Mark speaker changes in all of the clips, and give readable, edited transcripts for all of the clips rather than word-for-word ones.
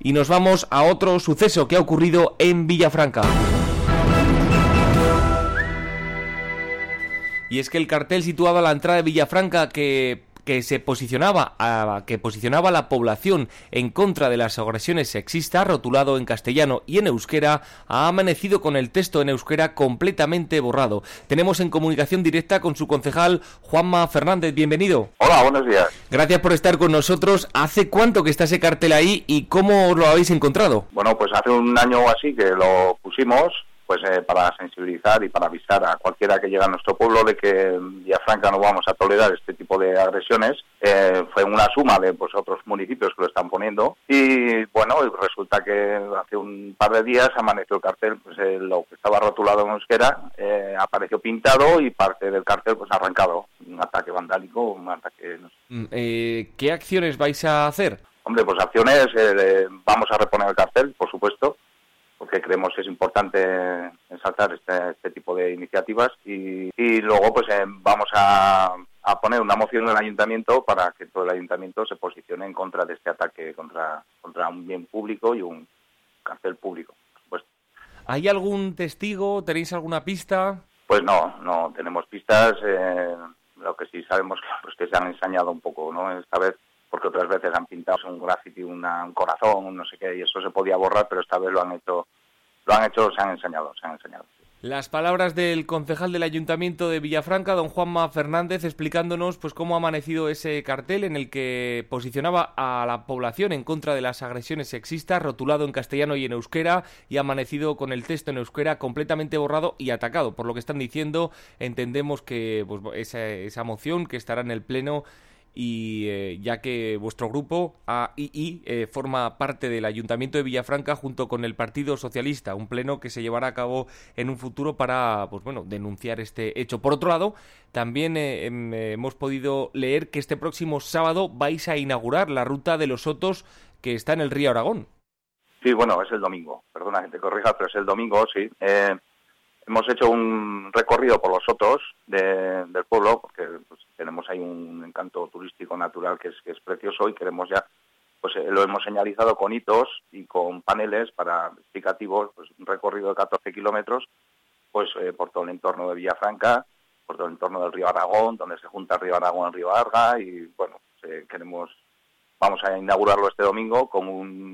Speaker 1: y nos vamos a otro suceso que ha ocurrido en Villafranca. Y es que el cartel situado a la entrada de Villafranca que posicionaba a la población en contra de las agresiones sexistas, rotulado en castellano y en euskera, ha amanecido con el texto en euskera completamente borrado. Tenemos en comunicación directa con su concejal, Juanma Fernández. Bienvenido.
Speaker 2: Hola, buenos días.
Speaker 1: Gracias por estar con nosotros. ¿Hace cuánto que está ese cartel ahí y cómo lo habéis encontrado?
Speaker 2: Bueno, pues hace un año o así que lo pusimos, pues para sensibilizar y para avisar a cualquiera que llega a nuestro pueblo de que en Villafranca no vamos a tolerar este tipo de agresiones. Fue una suma de otros municipios que lo están poniendo y bueno, resulta que hace un par de días amaneció el cartel, pues lo que estaba rotulado en euskera apareció pintado y parte del cartel pues arrancado. Un ataque vandálico, un ataque... No sé.
Speaker 1: ¿Qué acciones vais a hacer?
Speaker 2: Hombre, pues acciones, vamos a reponer el cartel, por supuesto, porque creemos que es importante ensalzar este tipo de iniciativas y luego pues vamos a poner una moción en el ayuntamiento para que todo el ayuntamiento se posicione en contra de este ataque contra un bien público y un cartel público, por supuesto.
Speaker 1: ¿Hay algún testigo? ¿Tenéis alguna pista?
Speaker 2: Pues no tenemos pistas. Lo que sí sabemos pues que se han ensañado un poco, ¿no? Esta vez, porque otras veces han pintado un graffiti, un corazón, no sé qué, y eso se podía borrar, pero esta vez se han ensañado.
Speaker 1: Las palabras del concejal del Ayuntamiento de Villafranca, don Juanma Fernández, explicándonos pues cómo ha amanecido ese cartel en el que posicionaba a la población en contra de las agresiones sexistas, rotulado en castellano y en euskera, y ha amanecido con el texto en euskera completamente borrado y atacado. Por lo que están diciendo, entendemos que pues, esa moción que estará en el Pleno, y ya que vuestro grupo AII forma parte del Ayuntamiento de Villafranca junto con el Partido Socialista, un pleno que se llevará a cabo en un futuro para denunciar este hecho. Por otro lado, también hemos podido leer que este próximo sábado vais a inaugurar la ruta de los Sotos que está en el río Aragón.
Speaker 2: Sí, bueno, es el domingo, perdona que te corrija, pero es el domingo, sí. Hemos hecho un recorrido por los sotos del pueblo, porque pues, tenemos ahí un encanto turístico natural que es precioso y queremos ya, pues lo hemos señalizado con hitos y con paneles explicativos, pues un recorrido de 14 kilómetros, pues por todo el entorno de Villafranca, por todo el entorno del río Aragón, donde se junta el río Aragón y el río Arga, y bueno, vamos a inaugurarlo este domingo con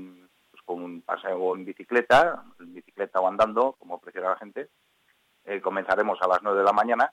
Speaker 2: un paseo en bicicleta o andando, como prefiera la gente. Comenzaremos a las 9 de la mañana.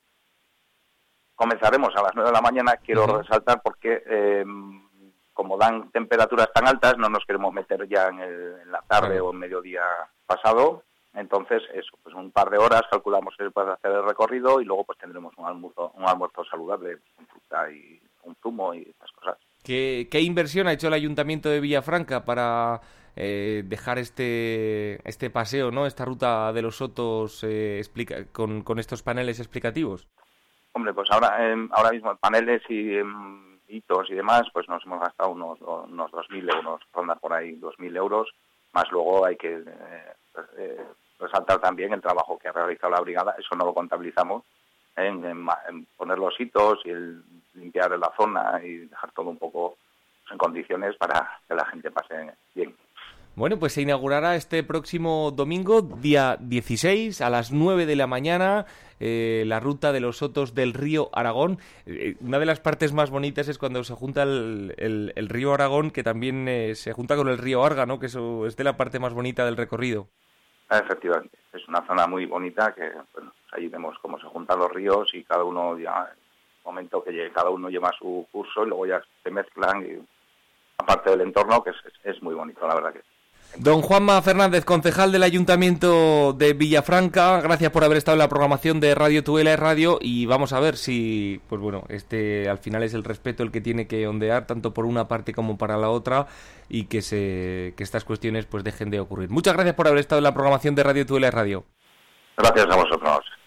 Speaker 2: Quiero resaltar porque como dan temperaturas tan altas, no nos queremos meter ya en la tarde o en mediodía pasado. Entonces, eso, pues un par de horas calculamos que para hacer el recorrido y luego pues tendremos un almuerzo saludable, con fruta y un zumo y estas cosas.
Speaker 1: ¿Qué inversión ha hecho el Ayuntamiento de Villafranca para dejar este paseo, ¿no? Esta ruta de los Sotos con estos paneles explicativos?
Speaker 2: Hombre, pues ahora mismo en paneles y hitos y demás, pues nos hemos gastado unos 2.000 euros, ronda por ahí 2.000 euros, más luego hay que resaltar también el trabajo que ha realizado la brigada, eso no lo contabilizamos, en poner los hitos y el limpiar la zona y dejar todo un poco en condiciones para que la gente pase bien.
Speaker 1: Bueno, pues se inaugurará este próximo domingo, día 16, a las 9 de la mañana, la ruta de los Sotos del río Aragón. Una de las partes más bonitas es cuando se junta el río Aragón, que también se junta con el río Arga, ¿no? Que eso es de la parte más bonita del recorrido.
Speaker 2: Efectivamente, es una zona muy bonita que allí vemos cómo se juntan los ríos y cada uno ya, en el momento que cada uno lleva su curso y luego ya se mezclan y aparte del entorno que es muy bonito, la verdad que.
Speaker 1: Don Juanma Fernández, concejal del Ayuntamiento de Villafranca, gracias por haber estado en la programación de Radio Tudela Radio y vamos a ver si, pues bueno, al final es el respeto el que tiene que ondear tanto por una parte como para la otra y que estas cuestiones pues dejen de ocurrir. Muchas gracias por haber estado en la programación de Radio Tudela Radio.
Speaker 2: Gracias a vosotros.